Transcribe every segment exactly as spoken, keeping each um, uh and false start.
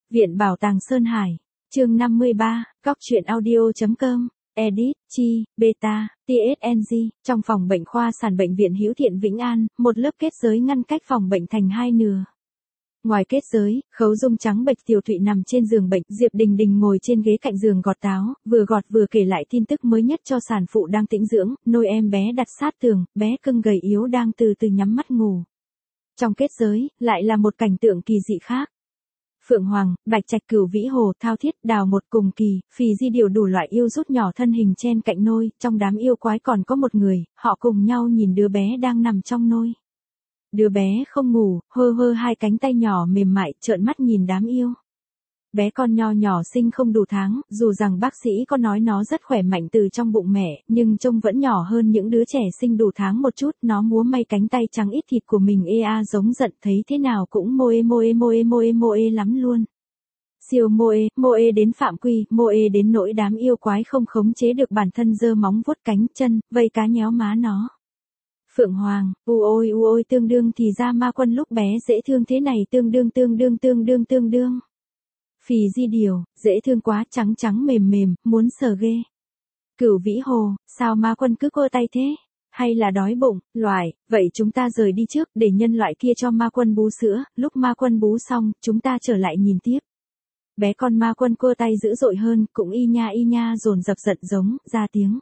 Viện Bảo tàng Sơn Hải, chương năm mươi ba, Cóc truyện audio chấm com, edit, chi, beta, tê ét en giê, trong phòng bệnh khoa sản bệnh viện Hữu Thiện Vĩnh An, một lớp kết giới ngăn cách phòng bệnh thành hai nửa. Ngoài kết giới, Khấu Dung trắng bệch tiểu thụy nằm trên giường bệnh, Diệp Đình Đình ngồi trên ghế cạnh giường gọt táo, vừa gọt vừa kể lại tin tức mới nhất cho sản phụ đang tĩnh dưỡng, nôi em bé đặt sát tường, bé cưng gầy yếu đang từ từ nhắm mắt ngủ. Trong kết giới, lại là một cảnh tượng kỳ dị khác. Phượng Hoàng, Bạch Trạch, Cửu Vĩ Hồ, Thao Thiết, Đào Một cùng kỳ, Phì Di Điều đủ loại yêu rút nhỏ thân hình chen cạnh nôi, trong đám yêu quái còn có một người, họ cùng nhau nhìn đứa bé đang nằm trong nôi. Đứa bé không ngủ, hơ hơ hai cánh tay nhỏ mềm mại, trợn mắt nhìn đám yêu. Bé con nho nhỏ sinh không đủ tháng, dù rằng bác sĩ có nói nó rất khỏe mạnh từ trong bụng mẹ, nhưng trông vẫn nhỏ hơn những đứa trẻ sinh đủ tháng một chút, nó múa may cánh tay trắng ít thịt của mình ê a giống giận, thấy thế nào cũng mô ê mô ê mô ê mô ê mô ê lắm luôn. Siêu mô ê, mô ê đến phạm quy, mô ê đến nỗi đám yêu quái không khống chế được bản thân giơ móng vuốt cánh chân, vây cá nhéo má nó. Phượng Hoàng, u ôi u ôi tương đương thì ra Ma Quân lúc bé dễ thương thế này tương đương tương đương tương đương tương đương. Phì Di Điều, dễ thương quá, trắng trắng mềm mềm, muốn sờ ghê. Cửu Vĩ Hồ, sao Ma Quân cứ quơ tay thế? Hay là đói bụng, loại, vậy chúng ta rời đi trước để nhân loại kia cho Ma Quân bú sữa, lúc Ma Quân bú xong, chúng ta trở lại nhìn tiếp. Bé con Ma Quân quơ tay dữ dội hơn, cũng y nha y nha dồn dập giận giống, ra tiếng.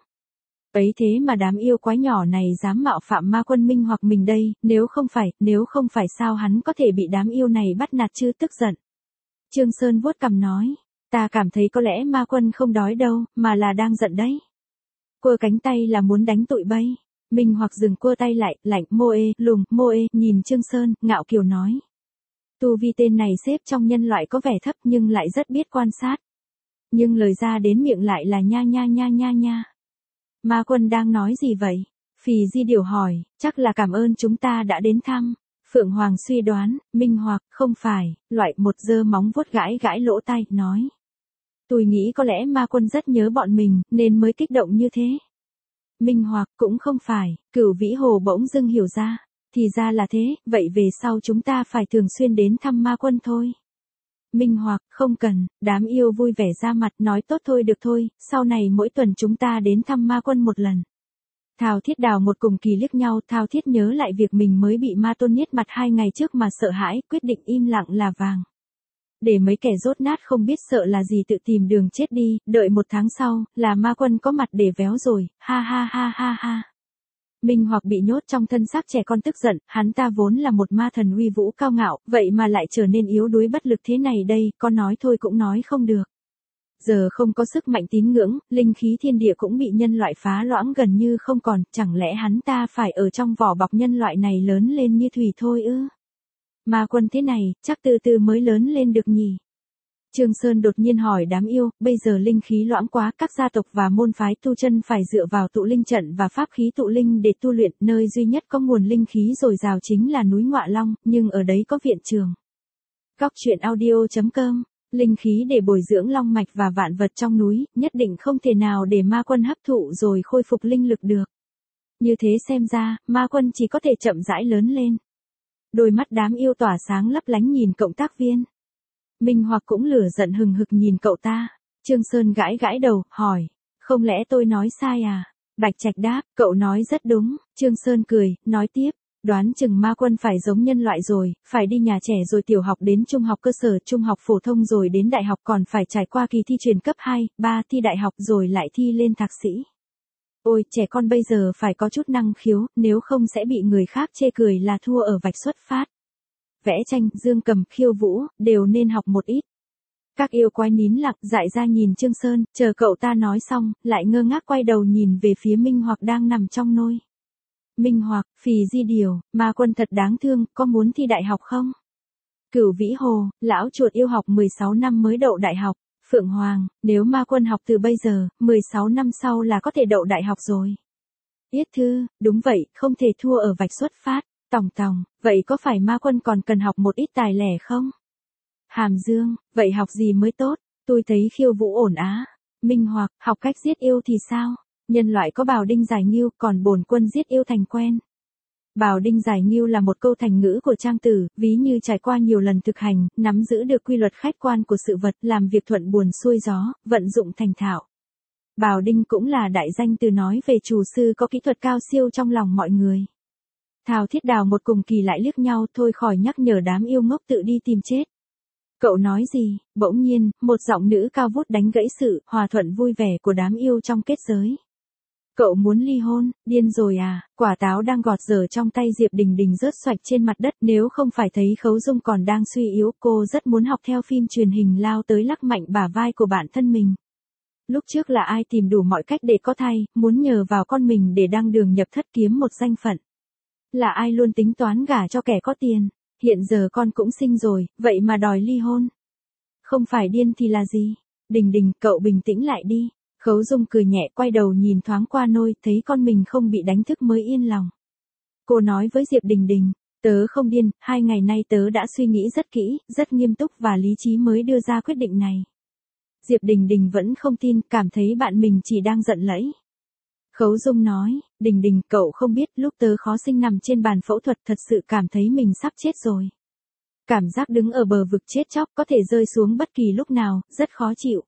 Ấy thế mà đám yêu quái nhỏ này dám mạo phạm Ma Quân Minh hoặc mình đây, nếu không phải, nếu không phải sao hắn có thể bị đám yêu này bắt nạt chứ, tức giận. Trương Sơn vuốt cằm nói, ta cảm thấy có lẽ Ma Quân không đói đâu, mà là đang giận đấy. Quơ cánh tay là muốn đánh tụi bay. Minh hoặc dừng quơ tay lại, lạnh, mô ê, lùng, mô ê, nhìn Trương Sơn, ngạo kiều nói. Tu vi tên này xếp trong nhân loại có vẻ thấp nhưng lại rất biết quan sát. Nhưng lời ra đến miệng lại là nha nha nha nha nha. Ma Quân đang nói gì vậy? Phì Di Điều hỏi, chắc là cảm ơn chúng ta đã đến thăm. Phượng Hoàng suy đoán, Minh hoặc, không phải, loại một giơ móng vuốt gãi gãi lỗ tai, nói. Tôi nghĩ có lẽ Ma Quân rất nhớ bọn mình, nên mới kích động như thế. Minh hoặc, cũng không phải, Cửu Vĩ Hồ bỗng dưng hiểu ra. Thì ra là thế, vậy về sau chúng ta phải thường xuyên đến thăm Ma Quân thôi. Minh hoặc, không cần, đám yêu vui vẻ ra mặt nói tốt thôi được thôi, sau này mỗi tuần chúng ta đến thăm Ma Quân một lần. Thao Thiết Đào Một cùng kỳ liếc nhau, Thao Thiết nhớ lại việc mình mới bị Ma Tôn niết mặt hai ngày trước mà sợ hãi, quyết định im lặng là vàng. Để mấy kẻ dốt nát không biết sợ là gì tự tìm đường chết đi, đợi một tháng sau, là Ma Quân có mặt để véo rồi, ha ha ha ha ha. Minh hoặc bị nhốt trong thân xác trẻ con tức giận, hắn ta vốn là một ma thần uy vũ cao ngạo, vậy mà lại trở nên yếu đuối bất lực thế này đây, có nói thôi cũng nói không được. Giờ không có sức mạnh tín ngưỡng, linh khí thiên địa cũng bị nhân loại phá loãng gần như không còn, chẳng lẽ hắn ta phải ở trong vỏ bọc nhân loại này lớn lên như thủy thôi ư? Ma Quân thế này, chắc từ từ mới lớn lên được nhỉ? Trương Sơn đột nhiên hỏi đám yêu, bây giờ linh khí loãng quá, các gia tộc và môn phái tu chân phải dựa vào tụ linh trận và pháp khí tụ linh để tu luyện, nơi duy nhất có nguồn linh khí dồi dào chính là núi Ngọa Long, nhưng ở đấy có viện trường. Cóc truyện audio chấm com, linh khí để bồi dưỡng long mạch và vạn vật trong núi, nhất định không thể nào để Ma Quân hấp thụ rồi khôi phục linh lực được. Như thế xem ra, Ma Quân chỉ có thể chậm rãi lớn lên. Đôi mắt đám yêu tỏa sáng lấp lánh nhìn cộng tác viên. Minh hoặc cũng lửa giận hừng hực nhìn cậu ta. Trương Sơn gãi gãi đầu, hỏi. Không lẽ tôi nói sai à? Bạch Trạch đáp, cậu nói rất đúng. Trương Sơn cười, nói tiếp. Đoán chừng Ma Quân phải giống nhân loại rồi, phải đi nhà trẻ rồi tiểu học đến trung học cơ sở, trung học phổ thông rồi đến đại học, còn phải trải qua kỳ thi truyền cấp hai, ba, thi đại học rồi lại thi lên thạc sĩ. Ôi, trẻ con bây giờ phải có chút năng khiếu, nếu không sẽ bị người khác chê cười là thua ở vạch xuất phát. Vẽ tranh, dương cầm, khiêu vũ, đều nên học một ít. Các yêu quái nín lặng, dại ra nhìn Trương Sơn, chờ cậu ta nói xong, lại ngơ ngác quay đầu nhìn về phía Minh hoặc đang nằm trong nôi. Minh hoặc, Phì Di Điều, Ma Quân thật đáng thương, có muốn thi đại học không? Cửu Vĩ Hồ, lão chuột yêu học mười sáu năm mới đậu đại học. Phượng Hoàng, nếu Ma Quân học từ bây giờ, mười sáu năm sau là có thể đậu đại học rồi. Yết Thư, đúng vậy, không thể thua ở vạch xuất phát. Tòng Tòng, vậy có phải Ma Quân còn cần học một ít tài lẻ không? Hàm Dương, vậy học gì mới tốt? Tôi thấy khiêu vũ ổn á. Minh hoặc, học cách giết yêu thì sao? Nhân loại có bào đinh giải nghiêu, còn bổn quân giết yêu thành quen. Bảo đinh giải nghiêu là một câu thành ngữ của Trang Tử, ví như trải qua nhiều lần thực hành, nắm giữ được quy luật khách quan của sự vật, làm việc thuận buồm xuôi gió, vận dụng thành thạo. Bảo đinh cũng là đại danh từ nói về chủ sư có kỹ thuật cao siêu trong lòng mọi người. Thao Thiết Đào một cùng kỳ lại liếc nhau thôi khỏi nhắc nhở đám yêu ngốc tự đi tìm chết. Cậu nói gì? Bỗng nhiên, một giọng nữ cao vút đánh gãy sự hòa thuận vui vẻ của đám yêu trong kết giới. Cậu muốn ly hôn, điên rồi à? Quả táo đang gọt dở trong tay Diệp Đình Đình rớt xoạch trên mặt đất, nếu không phải thấy Khấu Dung còn đang suy yếu, cô rất muốn học theo phim truyền hình lao tới lắc mạnh bả vai của bản thân mình. Lúc trước là ai tìm đủ mọi cách để có thai, muốn nhờ vào con mình để đăng đường nhập thất kiếm một danh phận. Là ai luôn tính toán gả cho kẻ có tiền, hiện giờ con cũng sinh rồi, vậy mà đòi ly hôn. Không phải điên thì là gì? Đình Đình, cậu bình tĩnh lại đi. Khấu Dung cười nhẹ quay đầu nhìn thoáng qua nôi, thấy con mình không bị đánh thức mới yên lòng. Cô nói với Diệp Đình Đình, tớ không điên, hai ngày nay tớ đã suy nghĩ rất kỹ, rất nghiêm túc và lý trí mới đưa ra quyết định này. Diệp Đình Đình vẫn không tin, cảm thấy bạn mình chỉ đang giận lẫy. Khấu Dung nói, Đình Đình, cậu không biết lúc tớ khó sinh nằm trên bàn phẫu thuật thật sự cảm thấy mình sắp chết rồi. Cảm giác đứng ở bờ vực chết chóc có thể rơi xuống bất kỳ lúc nào, rất khó chịu.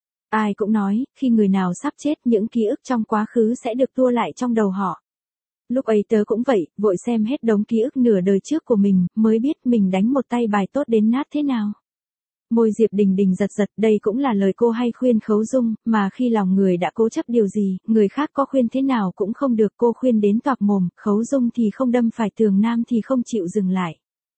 Ai cũng nói, khi người nào sắp chết những ký ức trong quá khứ sẽ được tua lại trong đầu họ. Lúc ấy tớ cũng vậy, vội xem hết đống ký ức nửa đời trước của mình, mới biết mình đánh một tay bài tốt đến nát thế nào. Môi Diệp Đình Đình giật giật, đây cũng là lời cô hay khuyên Khấu Dung, mà khi lòng người đã cố chấp điều gì, người khác có khuyên thế nào cũng không được, cô khuyên đến toạc mồm, Khấu Dung thì không đâm phải tường, nam thì không chịu dừng lại.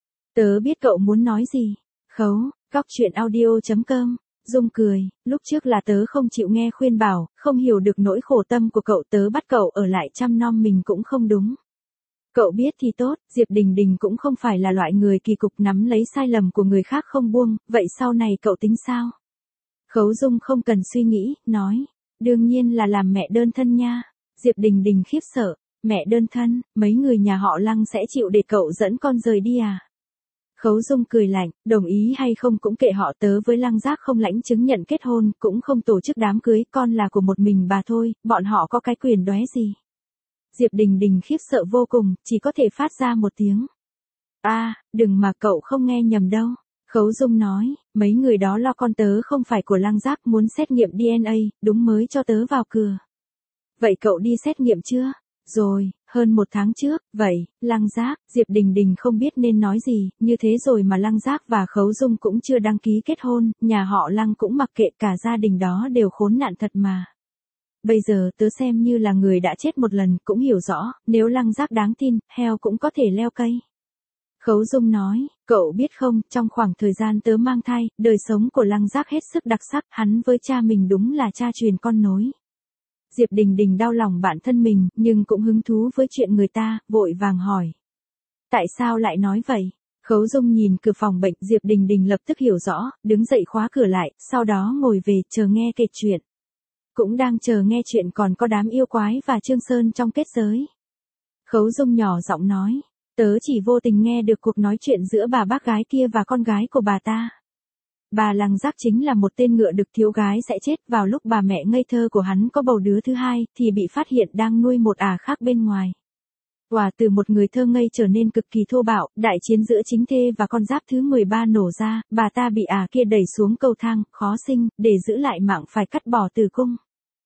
Tớ biết cậu muốn nói gì. Khấu, Cóc Truyện Audio chấm com. Dung cười, lúc trước là tớ không chịu nghe khuyên bảo, không hiểu được nỗi khổ tâm của cậu, tớ bắt cậu ở lại chăm nom mình cũng không đúng. Cậu biết thì tốt, Diệp Đình Đình cũng không phải là loại người kỳ cục nắm lấy sai lầm của người khác không buông, vậy sau này cậu tính sao? Khấu Dung không cần suy nghĩ, nói, đương nhiên là làm mẹ đơn thân nha. Diệp Đình Đình khiếp sợ, mẹ đơn thân, mấy người nhà họ Lăng sẽ chịu để cậu dẫn con rời đi à? Khấu Dung cười lạnh, đồng ý hay không cũng kệ họ, tớ với Lăng Giác không lãnh chứng nhận kết hôn, cũng không tổ chức đám cưới, con là của một mình bà thôi, bọn họ có cái quyền đoé gì. Diệp Đình Đình khiếp sợ vô cùng, chỉ có thể phát ra một tiếng. A, à, đừng mà cậu không nghe nhầm đâu. Khấu Dung nói, mấy người đó lo con tớ không phải của Lăng Giác, muốn xét nghiệm đê en a, đúng mới cho tớ vào cửa. Vậy cậu đi xét nghiệm chưa? Rồi, hơn một tháng trước, vậy, Lăng Giác, Diệp Đình Đình không biết nên nói gì, như thế rồi mà Lăng Giác và Khấu Dung cũng chưa đăng ký kết hôn, nhà họ Lăng cũng mặc kệ, cả gia đình đó đều khốn nạn thật mà. Bây giờ tớ xem như là người đã chết một lần, cũng hiểu rõ, nếu Lăng Giác đáng tin, heo cũng có thể leo cây. Khấu Dung nói, cậu biết không, trong khoảng thời gian tớ mang thai, đời sống của Lăng Giác hết sức đặc sắc, hắn với cha mình đúng là cha truyền con nối. Diệp Đình Đình đau lòng bản thân mình, nhưng cũng hứng thú với chuyện người ta, vội vàng hỏi. Tại sao lại nói vậy? Khấu Dung nhìn cửa phòng bệnh, Diệp Đình Đình lập tức hiểu rõ, đứng dậy khóa cửa lại, sau đó ngồi về, chờ nghe kể chuyện. Cũng đang chờ nghe chuyện còn có đám yêu quái và Trương Sơn trong kết giới. Khấu Dung nhỏ giọng nói, tớ chỉ vô tình nghe được cuộc nói chuyện giữa bà bác gái kia và con gái của bà ta. Bà Lăng Giác chính là một tên ngựa đực, thiếu gái sẽ chết, vào lúc bà mẹ ngây thơ của hắn có bầu đứa thứ hai, thì bị phát hiện đang nuôi một ả khác bên ngoài. Quả từ một người thơ ngây trở nên cực kỳ thô bạo, đại chiến giữa chính thê và con giáp thứ mười ba nổ ra, bà ta bị ả kia đẩy xuống cầu thang, khó sinh, để giữ lại mạng phải cắt bỏ tử cung.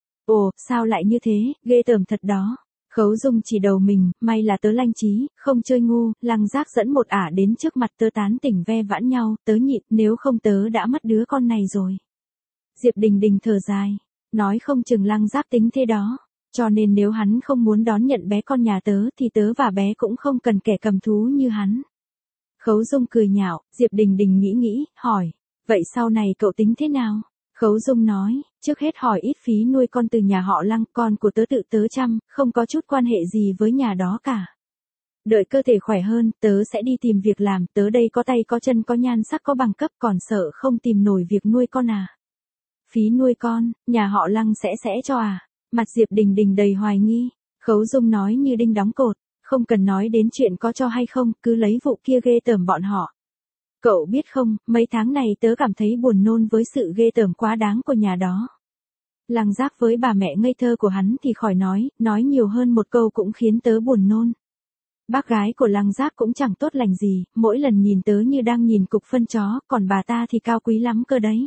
Ồ, sao lại như thế, ghê tởm thật đó. Khấu Dung chỉ đầu mình, may là tớ lanh trí, không chơi ngu, Lăng Giác dẫn một ả đến trước mặt tớ tán tỉnh ve vãn nhau, tớ nhịn, nếu không tớ đã mất đứa con này rồi. Diệp Đình Đình thở dài, nói không chừng Lăng Giác tính thế đó, cho nên nếu hắn không muốn đón nhận bé con nhà tớ thì tớ và bé cũng không cần kẻ cầm thú như hắn. Khấu Dung cười nhạo, Diệp Đình Đình nghĩ nghĩ, hỏi, vậy sau này cậu tính thế nào? Khấu Dung nói, trước hết hỏi ít phí nuôi con từ nhà họ Lăng, con của tớ tự tớ chăm, không có chút quan hệ gì với nhà đó cả. Đợi cơ thể khỏe hơn, tớ sẽ đi tìm việc làm, tớ đây có tay có chân có nhan sắc có bằng cấp, còn sợ không tìm nổi việc nuôi con à. Phí nuôi con, nhà họ Lăng sẽ sẽ cho à? Mặt Diệp Đình Đình đầy hoài nghi. Khấu Dung nói như đinh đóng cột, không cần nói đến chuyện có cho hay không, cứ lấy vụ kia ghê tởm bọn họ. Cậu biết không, mấy tháng này tớ cảm thấy buồn nôn với sự ghê tởm quá đáng của nhà đó. Lăng Giác với bà mẹ ngây thơ của hắn thì khỏi nói, nói nhiều hơn một câu cũng khiến tớ buồn nôn. Bác gái của Lăng Giác cũng chẳng tốt lành gì, mỗi lần nhìn tớ như đang nhìn cục phân chó, còn bà ta thì cao quý lắm cơ đấy.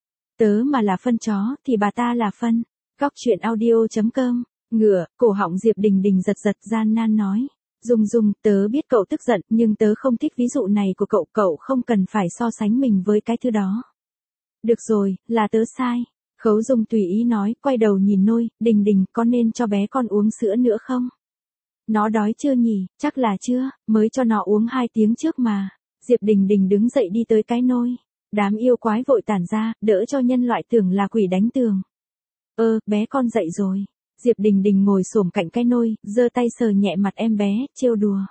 Tớ mà là phân chó, thì bà ta là phân. Góc chuyện audio.com, ngựa, cổ họng Diệp Đình Đình giật giật gian nan nói. Dung Dung, tớ biết cậu tức giận, nhưng tớ không thích ví dụ này của cậu, cậu không cần phải so sánh mình với cái thứ đó. Được rồi, là tớ sai. Khấu Dung tùy ý nói, quay đầu nhìn Nôi, Đình Đình, có nên cho bé con uống sữa nữa không? Nó đói chưa nhỉ? Chắc là chưa, mới cho nó uống hai tiếng trước mà. Diệp Đình Đình đứng dậy đi tới cái nôi. Đám yêu quái vội tản ra, đỡ cho nhân loại tưởng là quỷ đánh tường. Ơ, bé con dậy rồi. Diệp Đình Đình ngồi xổm cạnh cái nôi, giơ tay sờ nhẹ mặt em bé, trêu đùa.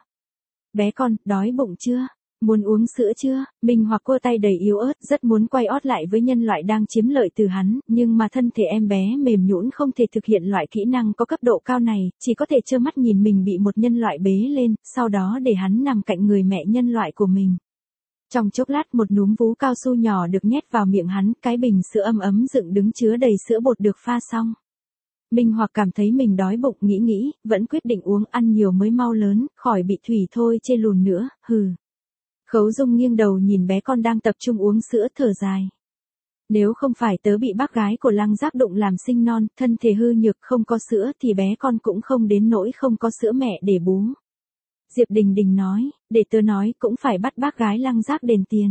Bé con, đói bụng chưa? Muốn uống sữa chưa? Minh Hoặc cua tay đầy yếu ớt, rất muốn quay ót lại với nhân loại đang chiếm lợi từ hắn, nhưng mà thân thể em bé mềm nhũn không thể thực hiện loại kỹ năng có cấp độ cao này, chỉ có thể trơ mắt nhìn mình bị một nhân loại bế lên, sau đó để hắn nằm cạnh người mẹ nhân loại của mình. Trong chốc lát một núm vú cao su nhỏ được nhét vào miệng hắn, cái bình sữa ấm ấm dựng đứng chứa đầy sữa bột được pha xong. Minh Hoặc cảm thấy mình đói bụng, nghĩ nghĩ, vẫn quyết định uống, ăn nhiều mới mau lớn, khỏi bị thủy thôi chê lùn nữa, hừ. Khấu Dung nghiêng đầu nhìn bé con đang tập trung uống sữa, thở dài. Nếu không phải tớ bị bác gái của Lăng Giác đụng làm sinh non, thân thể hư nhược không có sữa thì bé con cũng không đến nỗi không có sữa mẹ để bú. Diệp Đình Đình nói, để tớ nói cũng phải bắt bác gái Lăng Giác đền tiền.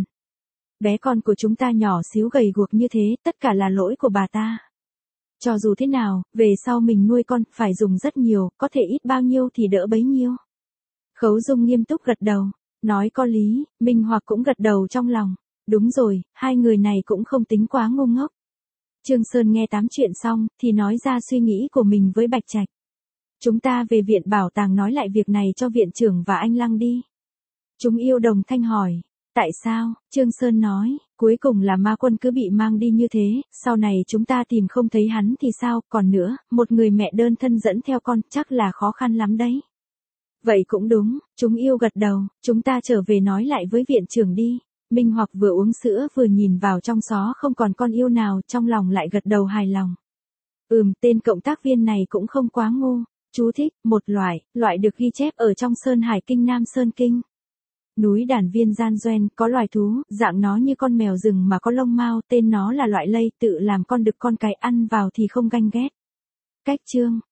Bé con của chúng ta nhỏ xíu gầy guộc như thế, tất cả là lỗi của bà ta. Cho dù thế nào, về sau mình nuôi con, phải dùng rất nhiều, có thể ít bao nhiêu thì đỡ bấy nhiêu. Khấu Dung nghiêm túc gật đầu, nói có lý, Minh Hoặc cũng gật đầu trong lòng. Đúng rồi, hai người này cũng không tính quá ngu ngốc. Trương Sơn nghe tám chuyện xong, thì nói ra suy nghĩ của mình với Bạch Trạch. Chúng ta về viện bảo tàng nói lại việc này cho viện trưởng và anh Lăng đi. Chúng yêu đồng thanh hỏi. Tại sao? Trương Sơn nói, cuối cùng là ma quân cứ bị mang đi như thế, sau này chúng ta tìm không thấy hắn thì sao, còn nữa, một người mẹ đơn thân dẫn theo con, chắc là khó khăn lắm đấy. Vậy cũng đúng, chúng yêu gật đầu, chúng ta trở về nói lại với viện trưởng đi. Minh Hoặc vừa uống sữa vừa nhìn vào trong xó không còn con yêu nào, trong lòng lại gật đầu hài lòng. Ừm, tên cộng tác viên này cũng không quá ngu. Chú thích, một loại, loại được ghi chép ở trong Sơn Hải Kinh Nam Sơn Kinh. Núi Đàn Viên Gian Doen, có loài thú, dạng nó như con mèo rừng mà có lông mao, tên nó là loại lây, tự làm con đực con cái, ăn vào thì không ganh ghét. Cách chương